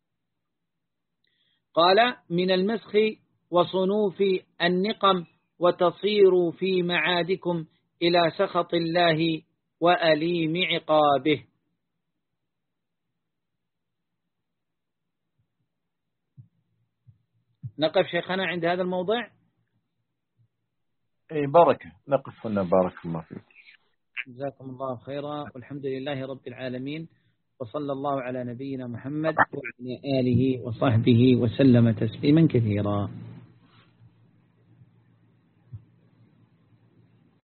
قال: من المسخ وصنوف النقم وتصيروا في معادكم إلى سخط الله وأليم عقابه. نقف شيخنا عند هذا الموضع. أي بركة، نقف هنا، بارك الله فيك. جزاكم الله خيرا، والحمد لله رب العالمين، وصلى الله على نبينا محمد وعلى آله وصحبه وسلم تسليما كثيرا.